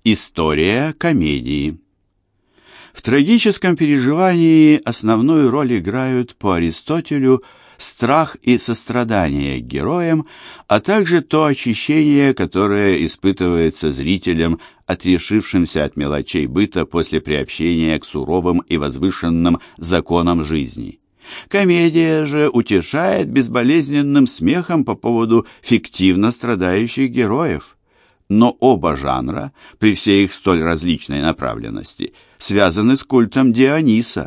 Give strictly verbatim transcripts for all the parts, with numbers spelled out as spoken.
История комедии. В трагическом переживании основную роль играют по Аристотелю страх и сострадание к героям, а также то очищение, которое испытывается зрителем, отрешившимся от мелочей быта после приобщения к суровым и возвышенным законам жизни. Комедия же утешает безболезненным смехом по поводу фиктивно страдающих героев. Но оба жанра, при всей их столь различной направленности, связаны с культом Диониса.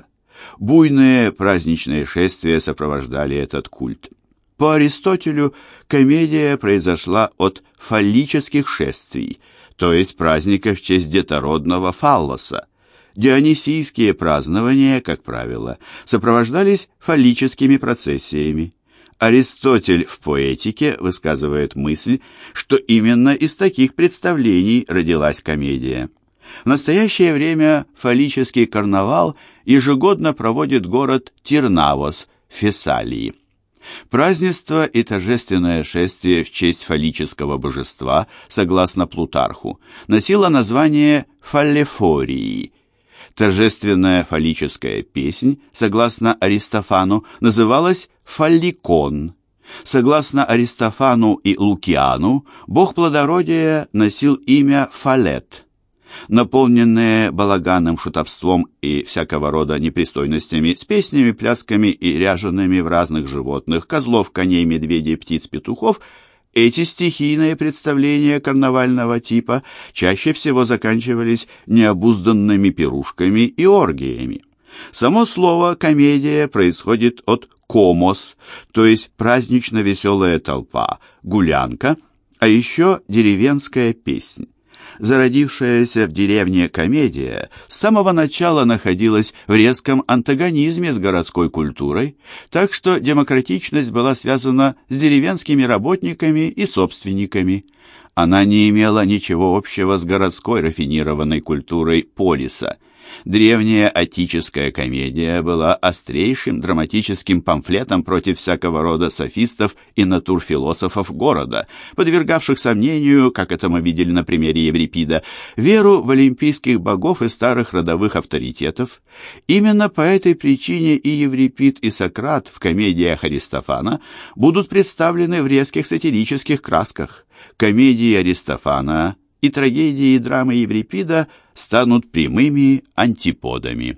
Буйные праздничные шествия сопровождали этот культ. По Аристотелю комедия произошла от фаллических шествий, то есть праздника в честь детородного фаллоса. Дионисийские празднования, как правило, сопровождались фаллическими процессиями. Аристотель в «Поэтике» высказывает мысль, что именно из таких представлений родилась комедия. В настоящее время фаллический карнавал ежегодно проводит город Тирнавос в Фессалии. Празднество и торжественное шествие в честь фаллического божества, согласно Плутарху, носило название фаллефории. Торжественная фаллическая песнь, согласно Аристофану, называлась фалликон. Согласно Аристофану и Лукиану, бог плодородия носил имя Фалет. Наполненные балаганом, шутовством и всякого рода непристойностями, с песнями, плясками и ряжеными в разных животных, козлов, коней, медведей, птиц, петухов, эти стихийные представления карнавального типа чаще всего заканчивались необузданными пирушками и оргиями. Само слово «комедия» происходит от «комос», то есть празднично-веселая толпа, гулянка, а еще деревенская песнь. Зародившаяся в деревне комедия с самого начала находилась в резком антагонизме с городской культурой, так что демократичность была связана с деревенскими работниками и собственниками. Она не имела ничего общего с городской рафинированной культурой полиса. Древняя аттическая комедия была острейшим драматическим памфлетом против всякого рода софистов и натурфилософов города, подвергавших сомнению, как это мы видели на примере Еврипида, веру в олимпийских богов и старых родовых авторитетов. Именно по этой причине и Еврипид, и Сократ в комедиях Аристофана будут представлены в резких сатирических красках. Комедии Аристофана и трагедии и драмы Еврипида станут прямыми антиподами.